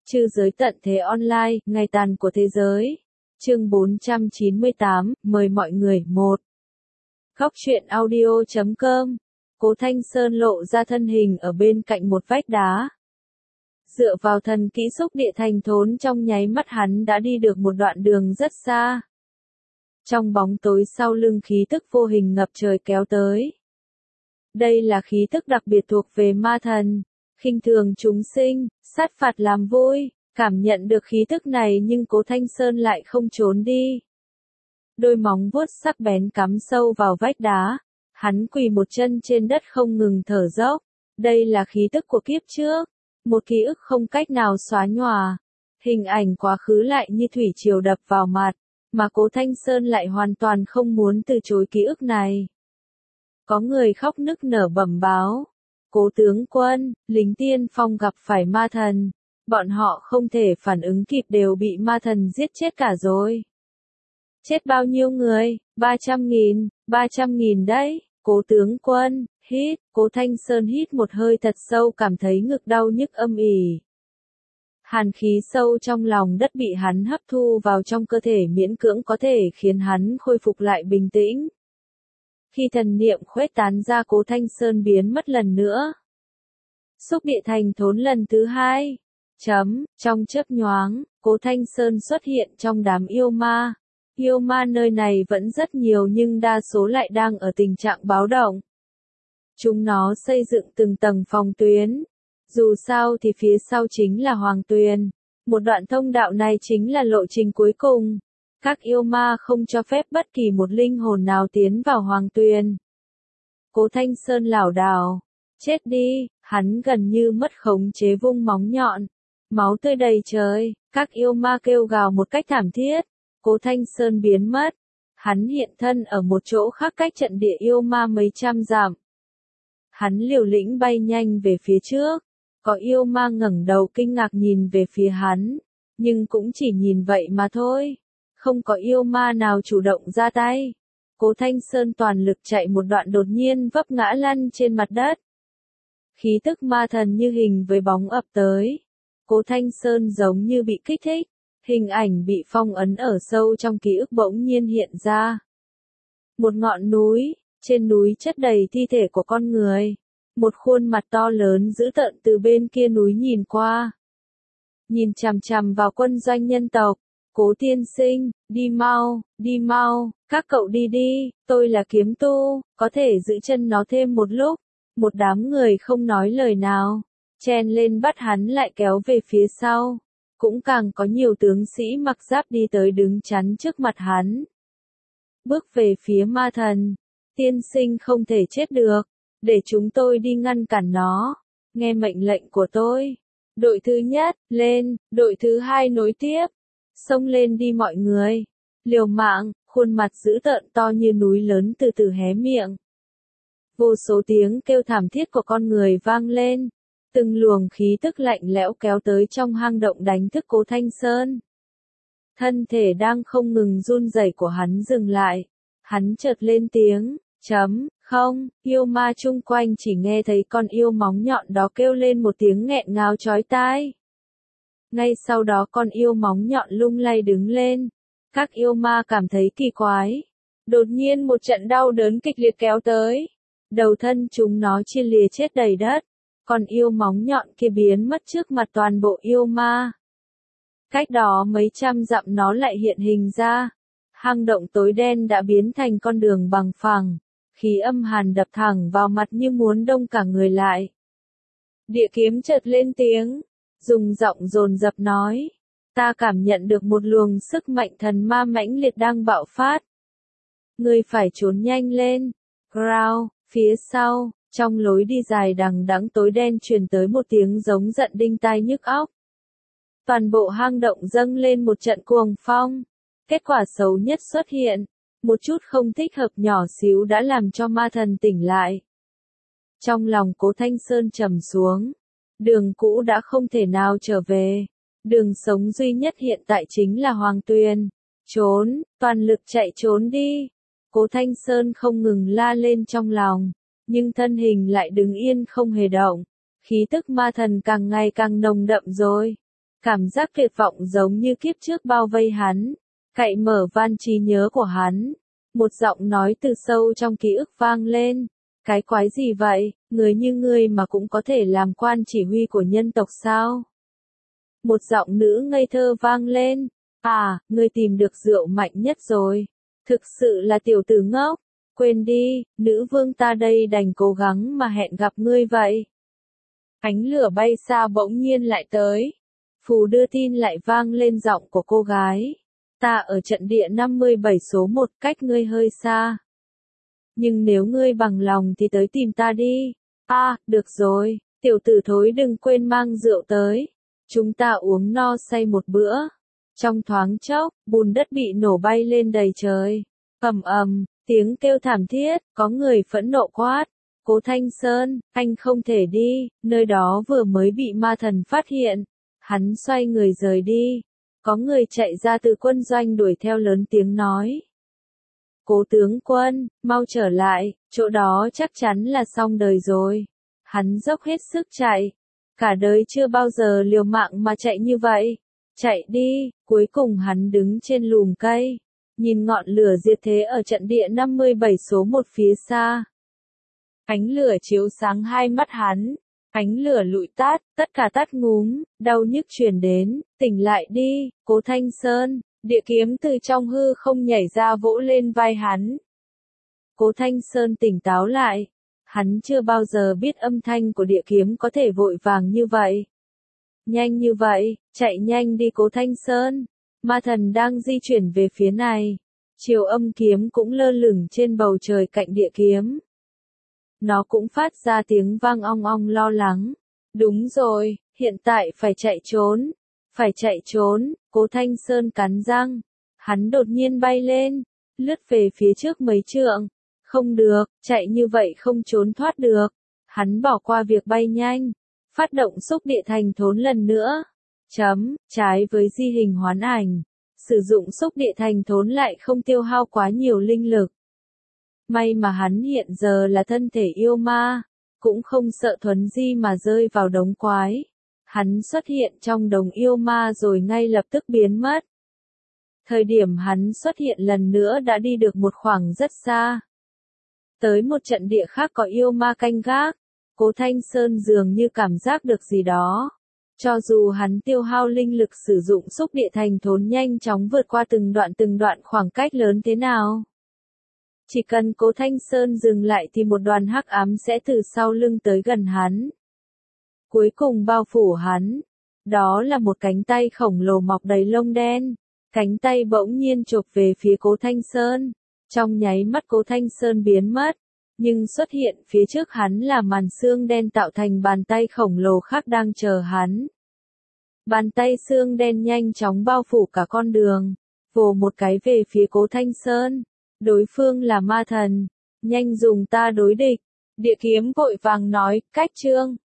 Trư giới tận thế online, ngày tàn của thế giới. Chương 498, mời mọi người. 1. Góc truyện audio.com. Cố Thanh Sơn lộ ra thân hình ở bên cạnh một vách đá. Dựa vào thần kỹ xúc địa thành thốn, trong nháy mắt hắn đã đi được một đoạn đường rất xa. Trong bóng tối sau lưng khí tức vô hình ngập trời kéo tới. Đây là khí tức đặc biệt thuộc về ma thần, khinh thường chúng sinh, sát phạt làm vui. Cảm nhận được khí tức này nhưng Cố Thanh Sơn lại không trốn đi. Đôi móng vuốt sắc bén cắm sâu vào vách đá. Hắn quỳ một chân trên đất không ngừng thở dốc. Đây là khí tức của kiếp trước. Một ký ức không cách nào xóa nhòa. Hình ảnh quá khứ lại như thủy triều đập vào mặt. Mà Cố Thanh Sơn lại hoàn toàn không muốn từ chối ký ức này. Có người khóc nức nở bẩm báo. Cố tướng quân, lính tiên phong gặp phải ma thần. Bọn họ không thể phản ứng kịp đều bị ma thần giết chết cả rồi. Chết bao nhiêu người? 300.000, 300.000 đấy. Cố tướng quân, hít. Cố Thanh Sơn hít một hơi thật sâu, cảm thấy ngực đau nhức âm ỉ. Hàn khí sâu trong lòng đất bị hắn hấp thu vào trong cơ thể, miễn cưỡng có thể khiến hắn khôi phục lại bình tĩnh. Khi thần niệm khuếch tán ra, Cố Thanh Sơn biến mất lần nữa. Xúc địa thành thốn lần thứ 2. Trong chớp nhoáng, Cố Thanh Sơn xuất hiện trong đám yêu ma. Yêu ma nơi này vẫn rất nhiều nhưng đa số lại đang ở tình trạng báo động. Chúng nó xây dựng từng tầng phòng tuyến. Dù sao thì phía sau chính là Hoàng Tuyền. Một đoạn thông đạo này chính là lộ trình cuối cùng. Các yêu ma không cho phép bất kỳ một linh hồn nào tiến vào Hoàng Tuyền. Cố Thanh Sơn lảo đảo. Chết đi, hắn gần như mất khống chế vung móng nhọn. Máu tươi đầy trời, các yêu ma kêu gào một cách thảm thiết. Cố Thanh Sơn biến mất. Hắn hiện thân ở một chỗ khác cách trận địa yêu ma mấy trăm dặm. Hắn liều lĩnh bay nhanh về phía trước. Có yêu ma ngẩng đầu kinh ngạc nhìn về phía hắn. Nhưng cũng chỉ nhìn vậy mà thôi. Không có yêu ma nào chủ động ra tay. Cố Thanh Sơn toàn lực chạy một đoạn đột nhiên vấp ngã lăn trên mặt đất. Khí tức ma thần như hình với bóng ập tới. Cố Thanh Sơn giống như bị kích thích. Hình ảnh bị phong ấn ở sâu trong ký ức bỗng nhiên hiện ra. Một ngọn núi, trên núi chất đầy thi thể của con người. Một khuôn mặt to lớn dữ tợn từ bên kia núi nhìn qua. Nhìn chằm chằm vào quân doanh nhân tộc. Cố tiên sinh, đi mau, các cậu đi đi, tôi là kiếm tu, có thể giữ chân nó thêm một lúc. Một đám người không nói lời nào, chen lên bắt hắn lại kéo về phía sau. Cũng càng có nhiều tướng sĩ mặc giáp đi tới đứng chắn trước mặt hắn. Bước về phía ma thần, tiên sinh không thể chết được, để chúng tôi đi ngăn cản nó, nghe mệnh lệnh của tôi. Đội thứ nhất, lên, đội thứ hai nối tiếp, xông lên đi mọi người. Liều mạng, khuôn mặt dữ tợn to như núi lớn từ từ hé miệng. Vô số tiếng kêu thảm thiết của con người vang lên. Từng luồng khí tức lạnh lẽo kéo tới trong hang động đánh thức Cố Thanh Sơn. Thân thể đang không ngừng run rẩy của hắn dừng lại. Hắn chợt lên tiếng, không, yêu ma chung quanh chỉ nghe thấy con yêu móng nhọn đó kêu lên một tiếng nghẹn ngào chói tai. Ngay sau đó con yêu móng nhọn lung lay đứng lên. Các yêu ma cảm thấy kỳ quái. Đột nhiên một trận đau đớn kịch liệt kéo tới. Đầu thân chúng nó chia lìa chết đầy đất. Còn yêu móng nhọn kia biến mất trước mặt toàn bộ yêu ma. Cách đó mấy trăm dặm nó lại hiện hình ra. Hang động tối đen đã biến thành con đường bằng phẳng. Khí âm hàn đập thẳng vào mặt như muốn đông cả người lại. Địa kiếm chợt lên tiếng. Dùng giọng dồn dập nói. Ta cảm nhận được một luồng sức mạnh thần ma mãnh liệt đang bạo phát. Ngươi phải trốn nhanh lên. Growl, phía sau. Trong lối đi dài đằng đẵng tối đen truyền tới một tiếng giống giận đinh tai nhức óc. Toàn bộ hang động dâng lên một trận cuồng phong. Kết quả xấu nhất xuất hiện. Một chút không thích hợp nhỏ xíu đã làm cho ma thần tỉnh lại. Trong lòng Cố Thanh Sơn trầm xuống. Đường cũ đã không thể nào trở về. Đường sống duy nhất hiện tại chính là Hoàng Tuyền. Trốn, toàn lực chạy trốn đi. Cố Thanh Sơn không ngừng la lên trong lòng. Nhưng thân hình lại đứng yên không hề động. Khí tức ma thần càng ngày càng nồng đậm rồi. Cảm giác tuyệt vọng giống như kiếp trước bao vây hắn, cậy mở van trí nhớ của hắn. Một giọng nói từ sâu trong ký ức vang lên. Cái quái gì vậy, người như ngươi mà cũng có thể làm quan chỉ huy của nhân tộc sao? Một giọng nữ ngây thơ vang lên. À, ngươi tìm được rượu mạnh nhất rồi. Thực sự là tiểu tử ngốc. Quên đi, nữ vương ta đây đành cố gắng mà hẹn gặp ngươi vậy. Ánh lửa bay xa bỗng nhiên lại tới. Phù đưa tin lại vang lên giọng của cô gái. Ta ở trận địa 57 số 1 cách ngươi hơi xa. Nhưng nếu ngươi bằng lòng thì tới tìm ta đi. À, được rồi, tiểu tử thối đừng quên mang rượu tới. Chúng ta uống no say một bữa. Trong thoáng chốc, bùn đất bị nổ bay lên đầy trời. Ầm ầm, tiếng kêu thảm thiết, có người phẫn nộ quát. Cố Thanh Sơn, anh không thể đi, nơi đó vừa mới bị ma thần phát hiện. Hắn xoay người rời đi. Có người chạy ra từ quân doanh đuổi theo lớn tiếng nói. Cố tướng quân, mau trở lại, chỗ đó chắc chắn là xong đời rồi. Hắn dốc hết sức chạy. Cả đời chưa bao giờ liều mạng mà chạy như vậy. Chạy đi, cuối cùng hắn đứng trên lùm cây. Nhìn ngọn lửa diệt thế ở trận địa 57 số 1 phía xa. Ánh lửa chiếu sáng hai mắt hắn. Ánh lửa lụi tắt, tất cả tắt ngúm, đau nhức truyền đến, tỉnh lại đi, Cố Thanh Sơn. Địa kiếm từ trong hư không nhảy ra vỗ lên vai hắn. Cố Thanh Sơn tỉnh táo lại. Hắn chưa bao giờ biết âm thanh của địa kiếm có thể vội vàng như vậy. Nhanh như vậy, chạy nhanh đi Cố Thanh Sơn. Ma thần đang di chuyển về phía này. Chiều âm kiếm cũng lơ lửng trên bầu trời cạnh địa kiếm. Nó cũng phát ra tiếng vang ong ong lo lắng. Đúng rồi, hiện tại phải chạy trốn. Phải chạy trốn, Cố Thanh Sơn cắn răng. Hắn đột nhiên bay lên, lướt về phía trước mấy trượng. Không được, chạy như vậy không trốn thoát được. Hắn bỏ qua việc bay nhanh. Phát động xúc địa thành thốn lần nữa. Trái với di hình hoán ảnh. Sử dụng xúc địa thành thốn lại không tiêu hao quá nhiều linh lực. May mà hắn hiện giờ là thân thể yêu ma. Cũng không sợ thuấn di mà rơi vào đống quái. Hắn xuất hiện trong đống yêu ma rồi ngay lập tức biến mất. Thời điểm hắn xuất hiện lần nữa đã đi được một khoảng rất xa. Tới một trận địa khác có yêu ma canh gác. Cố Thanh Sơn dường như cảm giác được gì đó. Cho dù hắn tiêu hao linh lực sử dụng xúc địa thành thốn nhanh chóng vượt qua từng đoạn khoảng cách lớn thế nào. Chỉ cần Cố Thanh Sơn dừng lại thì một đoàn hắc ám sẽ từ sau lưng tới gần hắn. Cuối cùng bao phủ hắn. Đó là một cánh tay khổng lồ mọc đầy lông đen. Cánh tay bỗng nhiên chộp về phía Cố Thanh Sơn. Trong nháy mắt Cố Thanh Sơn biến mất. Nhưng xuất hiện phía trước hắn là màn xương đen tạo thành bàn tay khổng lồ khác đang chờ hắn. Bàn tay xương đen nhanh chóng bao phủ cả con đường. Vồ một cái về phía Cố Thanh Sơn. Đối phương là ma thần. Nhanh dùng ta đối địch. Địa kiếm vội vàng nói, cách chương.